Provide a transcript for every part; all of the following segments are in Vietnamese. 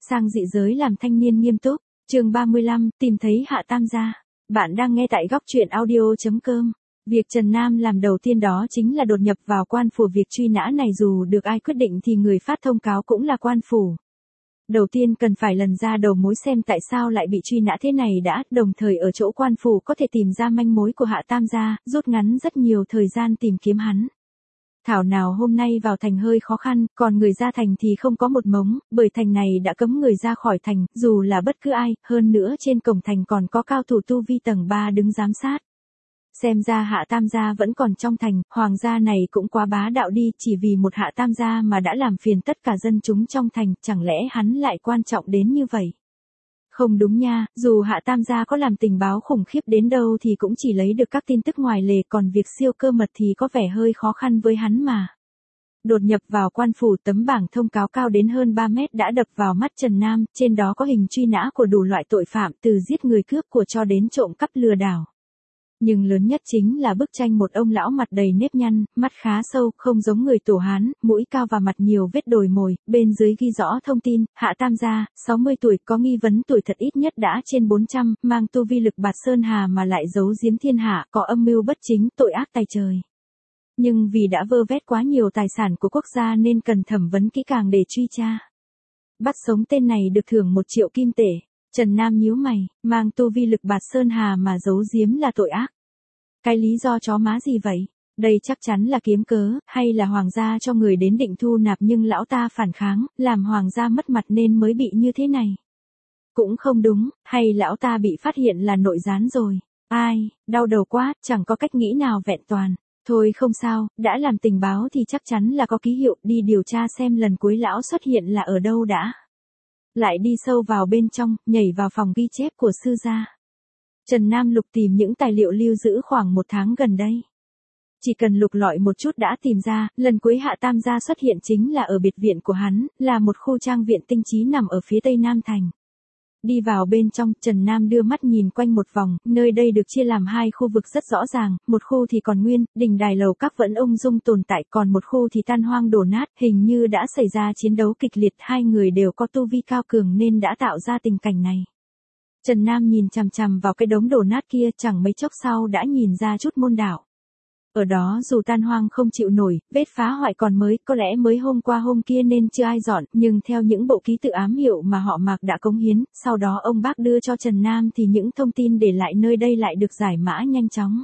sang dị giới làm thanh niên nghiêm túc. Chương 35, tìm thấy Hạ Tam gia. Bạn đang nghe tại góc truyện audio.com. Việc Trần Nam làm đầu tiên đó chính là đột nhập vào quan phủ. Việc truy nã này dù được ai quyết định thì người phát thông cáo cũng là quan phủ. Đầu tiên cần phải lần ra đầu mối xem tại sao lại bị truy nã thế này đã, đồng thời ở chỗ quan phủ có thể tìm ra manh mối của Hạ Tam gia, rút ngắn rất nhiều thời gian tìm kiếm hắn. Thảo nào hôm nay vào thành hơi khó khăn, còn người ra thành thì không có một mống, bởi thành này đã cấm người ra khỏi thành, dù là bất cứ ai, hơn nữa trên cổng thành còn có cao thủ tu vi tầng 3 đứng giám sát. Xem ra Hạ Tam gia vẫn còn trong thành, hoàng gia này cũng quá bá đạo đi, chỉ vì một Hạ Tam gia mà đã làm phiền tất cả dân chúng trong thành, chẳng lẽ hắn lại quan trọng đến như vậy? Không đúng nha, dù Hạ Tam gia có làm tình báo khủng khiếp đến đâu thì cũng chỉ lấy được các tin tức ngoài lề, còn việc siêu cơ mật thì có vẻ hơi khó khăn với hắn mà. Đột nhập vào quan phủ, tấm bảng thông cáo cao đến hơn 3 mét đã đập vào mắt Trần Nam, trên đó có hình truy nã của đủ loại tội phạm từ giết người cướp của cho đến trộm cắp lừa đảo. Nhưng lớn nhất chính là bức tranh một ông lão mặt đầy nếp nhăn, mắt khá sâu, không giống người Tổ Hán, mũi cao và mặt nhiều vết đồi mồi, bên dưới ghi rõ thông tin, Hạ Tam gia, 60 tuổi, có nghi vấn tuổi thật ít nhất đã trên 400, mang tu vi lực bạt sơn hà mà lại giấu giếm thiên hạ, có âm mưu bất chính, tội ác tày trời. Nhưng vì đã vơ vét quá nhiều tài sản của quốc gia nên cần thẩm vấn kỹ càng để truy tra. Bắt sống tên này được thưởng 1 triệu kim tệ. Trần Nam nhíu mày, mang tu vi lực bạt sơn hà mà giấu giếm là tội ác. Cái lý do chó má gì vậy? Đây chắc chắn là kiếm cớ, hay là hoàng gia cho người đến định thu nạp nhưng lão ta phản kháng, làm hoàng gia mất mặt nên mới bị như thế này. Cũng không đúng, hay lão ta bị phát hiện là nội gián rồi. Ai, đau đầu quá, chẳng có cách nghĩ nào vẹn toàn. Thôi không sao, đã làm tình báo thì chắc chắn là có ký hiệu, đi điều tra xem lần cuối lão xuất hiện là ở đâu đã. Lại đi sâu vào bên trong, nhảy vào phòng ghi chép của sư gia. Trần Nam lục tìm những tài liệu lưu giữ khoảng 1 tháng gần đây. Chỉ cần lục lọi một chút đã tìm ra, lần cuối Hạ Tam gia xuất hiện chính là ở biệt viện của hắn, là một khu trang viện tinh trí nằm ở phía tây Nam thành. Đi vào bên trong, Trần Nam đưa mắt nhìn quanh một vòng, nơi đây được chia làm 2 khu vực rất rõ ràng, một khu thì còn nguyên, đình đài lầu các vẫn ung dung tồn tại, còn một khu thì tan hoang đổ nát, hình như đã xảy ra chiến đấu kịch liệt, 2 người đều có tu vi cao cường nên đã tạo ra tình cảnh này. Trần Nam nhìn chằm chằm vào cái đống đổ nát kia, chẳng mấy chốc sau đã nhìn ra chút môn đạo. Ở đó dù tan hoang không chịu nổi, vết phá hoại còn mới, có lẽ mới hôm qua hôm kia nên chưa ai dọn, nhưng theo những bộ ký tự ám hiệu mà họ Mạc đã cống hiến, sau đó ông bác đưa cho Trần Nam thì những thông tin để lại nơi đây lại được giải mã nhanh chóng.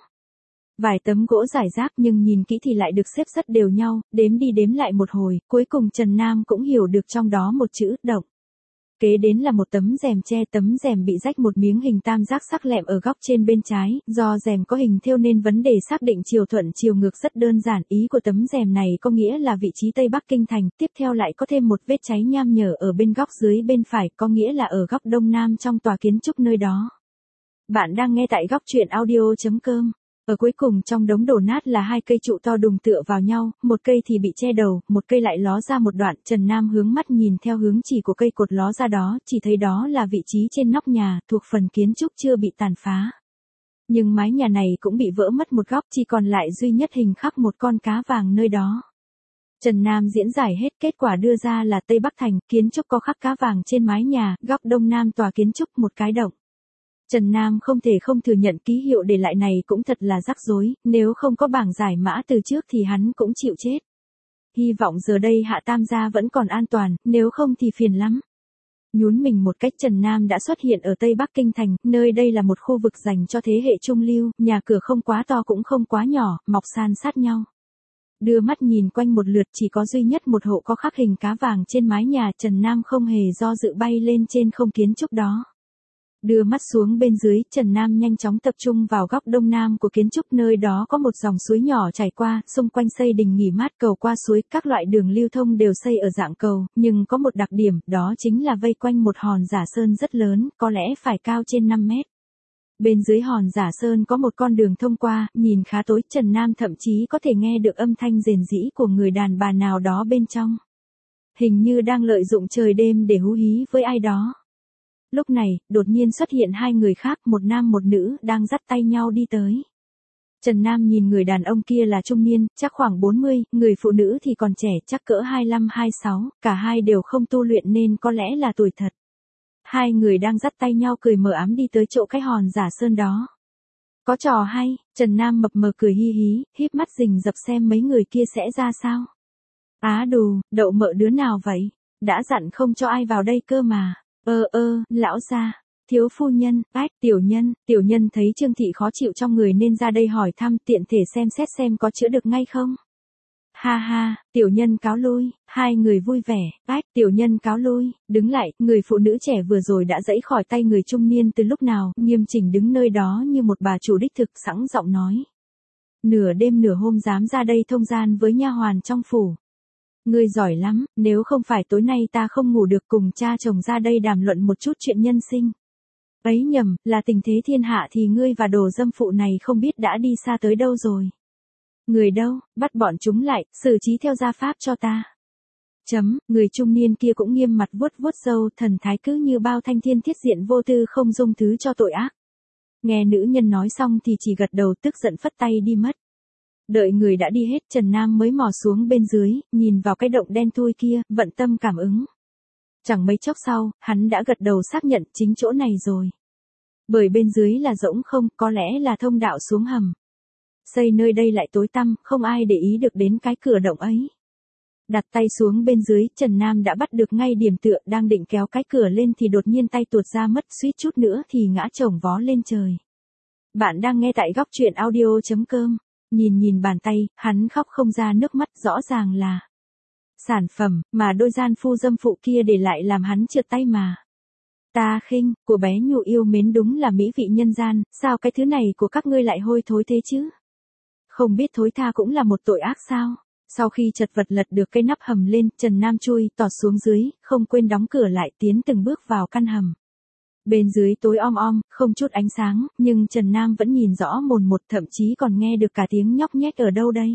Vài tấm gỗ rải rác nhưng nhìn kỹ thì lại được xếp rất đều nhau, đếm đi đếm lại một hồi, cuối cùng Trần Nam cũng hiểu được trong đó một chữ, động. Kế đến là một tấm rèm che, tấm rèm bị rách một miếng hình tam giác sắc lẹm ở góc trên bên trái, do rèm có hình thêu nên vấn đề xác định chiều thuận chiều ngược rất đơn giản, ý của tấm rèm này có nghĩa là vị trí Tây Bắc Kinh thành, tiếp theo lại có thêm một vết cháy nham nhở ở bên góc dưới bên phải, có nghĩa là ở góc đông nam trong tòa kiến trúc nơi đó. Bạn đang nghe tại góc truyện audio.com. Ở cuối cùng trong đống đổ nát là 2 cây trụ to đùng tựa vào nhau, một cây thì bị che đầu, một cây lại ló ra một đoạn. Trần Nam hướng mắt nhìn theo hướng chỉ của cây cột ló ra đó, chỉ thấy đó là vị trí trên nóc nhà, thuộc phần kiến trúc chưa bị tàn phá. Nhưng mái nhà này cũng bị vỡ mất một góc, chỉ còn lại duy nhất hình khắc một con cá vàng nơi đó. Trần Nam diễn giải hết, kết quả đưa ra là Tây Bắc thành, kiến trúc có khắc cá vàng trên mái nhà, góc đông nam tòa kiến trúc một cái động. Trần Nam không thể không thừa nhận ký hiệu để lại này cũng thật là rắc rối, nếu không có bảng giải mã từ trước thì hắn cũng chịu chết. Hy vọng giờ đây Hạ Tam gia vẫn còn an toàn, nếu không thì phiền lắm. Nhún mình một cách, Trần Nam đã xuất hiện ở Tây Bắc Kinh thành, nơi đây là một khu vực dành cho thế hệ trung lưu, nhà cửa không quá to cũng không quá nhỏ, mọc san sát nhau. Đưa mắt nhìn quanh một lượt, chỉ có duy nhất một hộ có khắc hình cá vàng trên mái nhà, Trần Nam không hề do dự bay lên trên không kiến trúc đó. Đưa mắt xuống bên dưới, Trần Nam nhanh chóng tập trung vào góc đông nam của kiến trúc, nơi đó có một dòng suối nhỏ chảy qua, xung quanh xây đình nghỉ mát, cầu qua suối, các loại đường lưu thông đều xây ở dạng cầu, nhưng có một đặc điểm, đó chính là vây quanh một hòn giả sơn rất lớn, có lẽ phải cao trên 5 mét. Bên dưới hòn giả sơn có một con đường thông qua, nhìn khá tối, Trần Nam thậm chí có thể nghe được âm thanh rền rĩ của người đàn bà nào đó bên trong. Hình như đang lợi dụng trời đêm để hú hí với ai đó. Lúc này, đột nhiên xuất hiện 2 người khác, một nam một nữ, đang dắt tay nhau đi tới. Trần Nam nhìn người đàn ông kia là trung niên, chắc khoảng 40, người phụ nữ thì còn trẻ, chắc cỡ 25-26, cả hai đều không tu luyện nên có lẽ là tuổi thật. Hai người đang dắt tay nhau cười mờ ám đi tới chỗ cái hòn giả sơn đó. Có trò hay, Trần Nam mập mờ cười hi hí, híp mắt rình rập xem mấy người kia sẽ ra sao. Á đù, đậu mợ đứa nào vậy? Đã dặn không cho ai vào đây cơ mà. Lão gia. Thiếu phu nhân, tiểu nhân thấy Trương Thị khó chịu trong người nên ra đây hỏi thăm tiện thể xem xét xem có chữa được ngay không. Ha ha, tiểu nhân cáo lui, hai người vui vẻ, tiểu nhân cáo lui, đứng lại, người phụ nữ trẻ vừa rồi đã giãy khỏi tay người trung niên từ lúc nào, nghiêm chỉnh đứng nơi đó như một bà chủ đích thực sẵn giọng nói. Nửa đêm nửa hôm dám ra đây thông gian với nha hoàn trong phủ. Ngươi giỏi lắm, nếu không phải tối nay ta không ngủ được cùng cha chồng ra đây đàm luận một chút chuyện nhân sinh. Ấy nhầm, là tình thế thiên hạ thì ngươi và đồ dâm phụ này không biết đã đi xa tới đâu rồi. Người đâu, bắt bọn chúng lại, xử trí theo gia pháp cho ta. Người trung niên kia cũng nghiêm mặt vuốt vuốt râu, thần thái cứ như bao thanh thiên thiết diện vô tư không dung thứ cho tội ác. Nghe nữ nhân nói xong thì chỉ gật đầu tức giận phất tay đi mất. Đợi người đã đi hết Trần Nam mới mò xuống bên dưới, nhìn vào cái động đen thui kia, vận tâm cảm ứng. Chẳng mấy chốc sau, hắn đã gật đầu xác nhận chính chỗ này rồi. Bởi bên dưới là rỗng không, có lẽ là thông đạo xuống hầm. Xây nơi đây lại tối tăm, không ai để ý được đến cái cửa động ấy. Đặt tay xuống bên dưới, Trần Nam đã bắt được ngay điểm tựa, đang định kéo cái cửa lên thì đột nhiên tay tuột ra mất, suýt chút nữa thì ngã chồng vó lên trời. Bạn đang nghe tại góc truyện audio.com. Nhìn bàn tay, hắn khóc không ra nước mắt, rõ ràng là sản phẩm mà đôi gian phu dâm phụ kia để lại làm hắn trượt tay mà. Ta khinh, của bé nhụ yêu mến đúng là mỹ vị nhân gian, sao cái thứ này của các ngươi lại hôi thối thế chứ? Không biết thối tha cũng là một tội ác sao? Sau khi chật vật lật được cái nắp hầm lên, Trần Nam chui tọt xuống dưới, không quên đóng cửa lại tiến từng bước vào căn hầm. Bên dưới tối om om, không chút ánh sáng, nhưng Trần Nam vẫn nhìn rõ mồn một, thậm chí còn nghe được cả tiếng nhóc nhét ở đâu đây.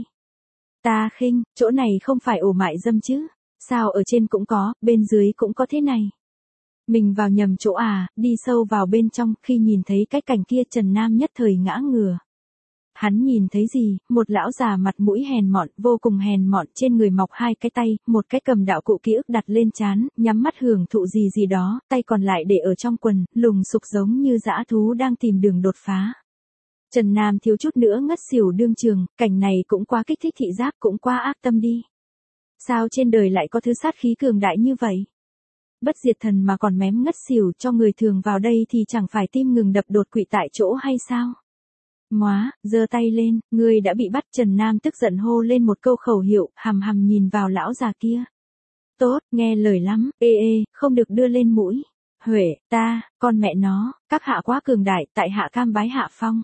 Ta khinh, chỗ này không phải ổ mại dâm chứ? Sao ở trên cũng có, bên dưới cũng có thế này? Mình vào nhầm chỗ à, đi sâu vào bên trong, khi nhìn thấy cái cảnh kia Trần Nam nhất thời ngã ngửa. Hắn nhìn thấy gì, một lão già mặt mũi hèn mọn, vô cùng hèn mọn, trên người mọc hai cái tay, một cái cầm đạo cụ ký ức đặt lên trán, nhắm mắt hưởng thụ gì đó, tay còn lại để ở trong quần, lùng sục giống như dã thú đang tìm đường đột phá. Trần Nam thiếu chút nữa ngất xỉu đương trường, cảnh này cũng quá kích thích thị giác, cũng quá ác tâm đi. Sao trên đời lại có thứ sát khí cường đại như vậy? Bất diệt thần mà còn mém ngất xỉu, cho người thường vào đây thì chẳng phải tim ngừng đập đột quỵ tại chỗ hay sao? Móa, giơ tay lên, ngươi đã bị bắt. Trần Nam tức giận hô lên một câu khẩu hiệu, hằm hằm nhìn vào lão già kia. Tốt, nghe lời lắm, không được đưa lên mũi. Huệ, con mẹ nó, các hạ quá cường đại, tại hạ cam bái hạ phong.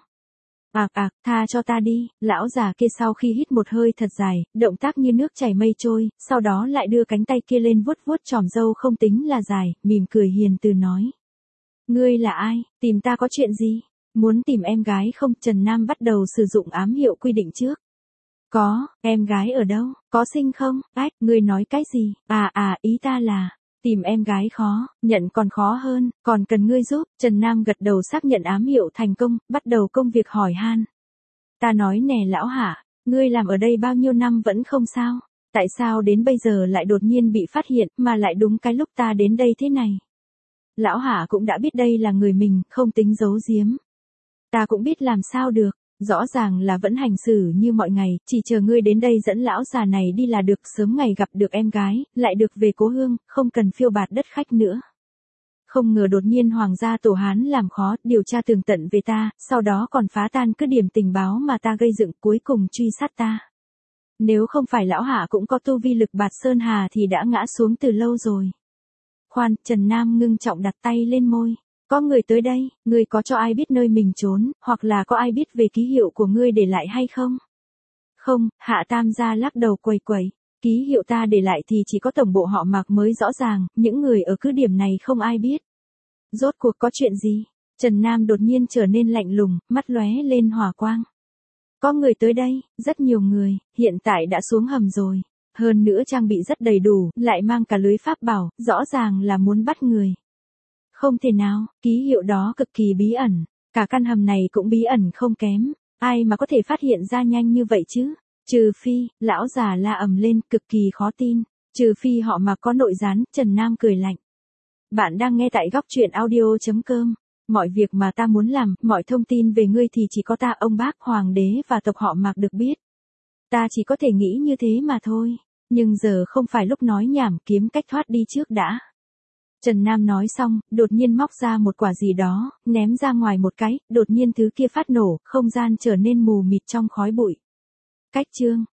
Tha cho ta đi. Lão già kia sau khi hít một hơi thật dài, động tác như nước chảy mây trôi, sau đó lại đưa cánh tay kia lên vuốt vuốt chòm râu không tính là dài, mỉm cười hiền từ nói. Ngươi là ai, tìm ta có chuyện gì? Muốn tìm em gái không? Trần Nam bắt đầu sử dụng ám hiệu quy định trước. Có, em gái ở đâu, có xinh không? Ngươi nói cái gì? Ý ta là, tìm em gái khó, nhận còn khó hơn, còn cần ngươi giúp. Trần Nam gật đầu xác nhận ám hiệu thành công, bắt đầu công việc hỏi han. Ta nói nè lão hả, ngươi làm ở đây bao nhiêu năm vẫn không sao? Tại sao đến bây giờ lại đột nhiên bị phát hiện, mà lại đúng cái lúc ta đến đây thế này? Lão hả cũng đã biết đây là người mình, không tính giấu giếm. Ta cũng biết làm sao được, rõ ràng là vẫn hành xử như mọi ngày, chỉ chờ ngươi đến đây dẫn lão già này đi là được, sớm ngày gặp được em gái, lại được về cố hương, không cần phiêu bạt đất khách nữa. Không ngờ đột nhiên Hoàng gia Tổ Hán làm khó, điều tra tường tận về ta, sau đó còn phá tan cứ điểm tình báo mà ta gây dựng, cuối cùng truy sát ta. Nếu không phải lão hạ cũng có tu vi lực bạt sơn hà thì đã ngã xuống từ lâu rồi. Khoan, Trần Nam ngưng trọng đặt tay lên môi. Có người tới đây, ngươi có cho ai biết nơi mình trốn, hoặc là có ai biết về ký hiệu của ngươi để lại hay không? Không, Hạ Tam gia lắc đầu quẩy quẩy. Ký hiệu ta để lại thì chỉ có tổng bộ họ Mạc mới rõ ràng, những người ở cứ điểm này không ai biết. Rốt cuộc có chuyện gì? Trần Nam đột nhiên trở nên lạnh lùng, mắt lóe lên hỏa quang. Có người tới đây, rất nhiều người, hiện tại đã xuống hầm rồi. Hơn nữa trang bị rất đầy đủ, lại mang cả lưới pháp bảo, rõ ràng là muốn bắt người. Không thể nào, ký hiệu đó cực kỳ bí ẩn, cả căn hầm này cũng bí ẩn không kém. Ai mà có thể phát hiện ra nhanh như vậy chứ? Trừ phi, lão già la ầm lên, cực kỳ khó tin. Trừ phi họ mà có nội gián, Trần Nam cười lạnh. Bạn đang nghe tại góc truyện audio.com. Mọi việc mà ta muốn làm, mọi thông tin về ngươi thì chỉ có ta, ông bác, hoàng đế và tộc họ Mạc được biết. Ta chỉ có thể nghĩ như thế mà thôi. Nhưng giờ không phải lúc nói nhảm, kiếm cách thoát đi trước đã. Trần Nam nói xong, đột nhiên móc ra một quả gì đó, ném ra ngoài một cái, đột nhiên thứ kia phát nổ, không gian trở nên mù mịt trong khói bụi. Cách chương.